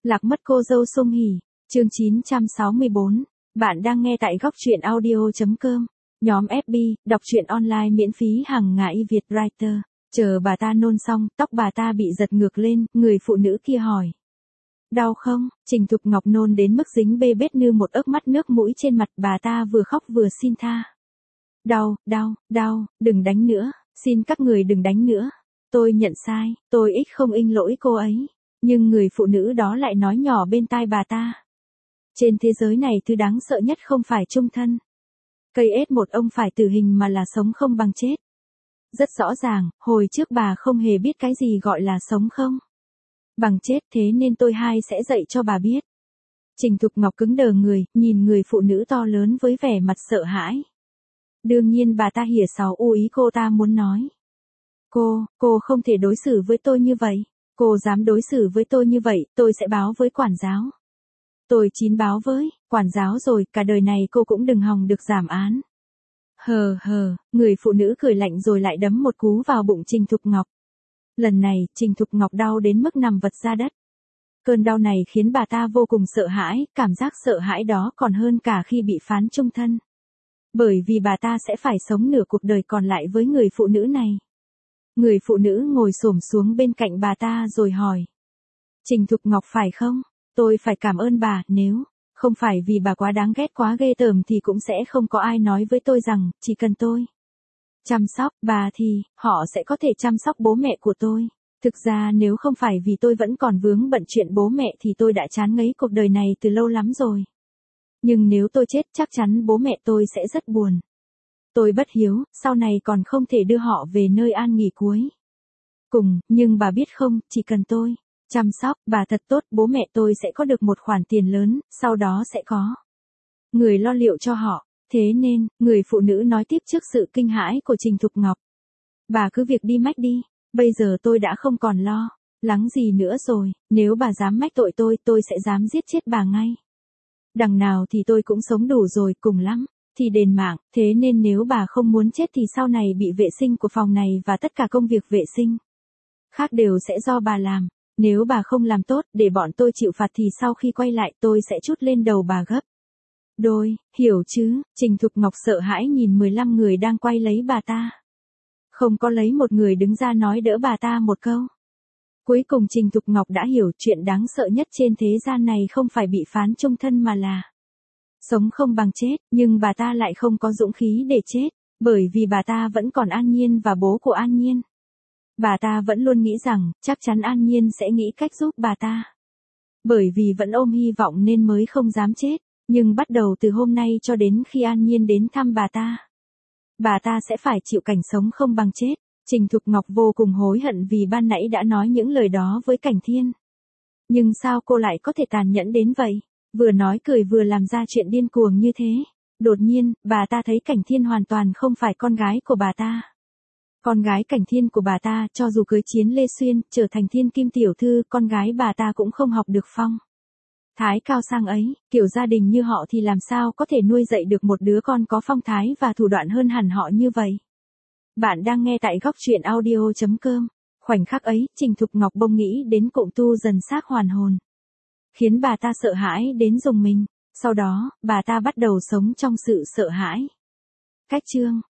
Lạc mất cô dâu Sung Hỉ, chương 964. Bạn đang nghe tại góc truyện audio.com. Nhóm FB, đọc truyện online miễn phí hàng ngày Việt Writer. Chờ bà ta nôn xong, tóc bà ta bị giật ngược lên, người phụ nữ kia hỏi. Đau không? Trình Thục Ngọc nôn đến mức dính bê bết như một ớt mắt nước mũi trên mặt, bà ta vừa khóc vừa xin tha. Đau, đừng đánh nữa, xin các người đừng đánh nữa. Tôi nhận sai, tôi không in lỗi cô ấy. Nhưng người phụ nữ đó lại nói nhỏ bên tai bà ta. Trên thế giới này thứ đáng sợ nhất không phải chung thân. Cây ết một ông phải tử hình mà là sống không bằng chết. Rất rõ ràng, hồi trước bà không hề biết cái gì gọi là sống không bằng chết, thế nên tôi sẽ dạy cho bà biết. Trình Thục Ngọc cứng đờ người, nhìn người phụ nữ to lớn với vẻ mặt sợ hãi. Đương nhiên bà ta hỉa xáo ý cô ta muốn nói. Cô không thể đối xử với tôi như vậy. Cô dám đối xử với tôi như vậy, tôi sẽ báo với quản giáo. Tôi báo với quản giáo rồi, cả đời này cô cũng đừng hòng được giảm án. Người phụ nữ cười lạnh rồi lại đấm một cú vào bụng Trình Thục Ngọc. Lần này, Trình Thục Ngọc đau đến mức nằm vật ra đất. Cơn đau này khiến bà ta vô cùng sợ hãi, cảm giác sợ hãi đó còn hơn cả khi bị phán chung thân. Bởi vì bà ta sẽ phải sống nửa cuộc đời còn lại với người phụ nữ này. Người phụ nữ ngồi xổm xuống bên cạnh bà ta rồi hỏi. Trình Thục Ngọc phải không? Tôi phải cảm ơn bà, nếu không phải vì bà quá đáng ghét quá ghê tởm thì cũng sẽ không có ai nói với tôi rằng, chỉ cần tôi chăm sóc bà thì, họ sẽ có thể chăm sóc bố mẹ của tôi. Thực ra nếu không phải vì tôi vẫn còn vướng bận chuyện bố mẹ thì tôi đã chán ngấy cuộc đời này từ lâu lắm rồi. Nhưng nếu tôi chết chắc chắn bố mẹ tôi sẽ rất buồn. Tôi bất hiếu, sau này còn không thể đưa họ về nơi an nghỉ cuối cùng, nhưng bà biết không, chỉ cần tôi chăm sóc bà thật tốt, bố mẹ tôi sẽ có được một khoản tiền lớn, sau đó sẽ có người lo liệu cho họ. Thế nên, người phụ nữ nói tiếp trước sự kinh hãi của Trình Thục Ngọc. Bà cứ việc đi mách đi, bây giờ tôi đã không còn lo lắng gì nữa rồi, nếu bà dám mách tội tôi sẽ dám giết chết bà ngay. Đằng nào thì tôi cũng sống đủ rồi, cùng lắm thì đền mạng, thế nên nếu bà không muốn chết thì sau này bị vệ sinh của phòng này và tất cả công việc vệ sinh khác đều sẽ do bà làm. Nếu bà không làm tốt để bọn tôi chịu phạt thì sau khi quay lại tôi sẽ trút lên đầu bà gấp đôi, hiểu chứ? Trình Thục Ngọc sợ hãi nhìn 15 người đang quay lấy bà ta. Không có lấy một người đứng ra nói đỡ bà ta một câu. Cuối cùng Trình Thục Ngọc đã hiểu chuyện đáng sợ nhất trên thế gian này không phải bị phán chung thân mà là sống không bằng chết, nhưng bà ta lại không có dũng khí để chết, bởi vì bà ta vẫn còn An Nhiên và bố của An Nhiên. Bà ta vẫn luôn nghĩ rằng, chắc chắn An Nhiên sẽ nghĩ cách giúp bà ta. Bởi vì vẫn ôm hy vọng nên mới không dám chết, nhưng bắt đầu từ hôm nay cho đến khi An Nhiên đến thăm bà ta sẽ phải chịu cảnh sống không bằng chết. Trình Thục Ngọc vô cùng hối hận vì ban nãy đã nói những lời đó với Cảnh Thiên. Nhưng sao cô lại có thể tàn nhẫn đến vậy? Vừa nói cười vừa làm ra chuyện điên cuồng như thế. Đột nhiên, bà ta thấy Cảnh Thiên hoàn toàn không phải con gái của bà ta. Con gái Cảnh Thiên của bà ta, cho dù cưới Chiến Lê Xuyên, trở thành thiên kim tiểu thư, con gái bà ta cũng không học được phong thái cao sang ấy, kiểu gia đình như họ thì làm sao có thể nuôi dạy được một đứa con có phong thái và thủ đoạn hơn hẳn họ như vậy. Bạn đang nghe tại góc truyện audio.com. Khoảnh khắc ấy, Trình Thục Ngọc bỗng nghĩ đến cụm tu dần xác hoàn hồn. Khiến bà ta sợ hãi đến rùng mình. Sau đó, bà ta bắt đầu sống trong sự sợ hãi. Cách chương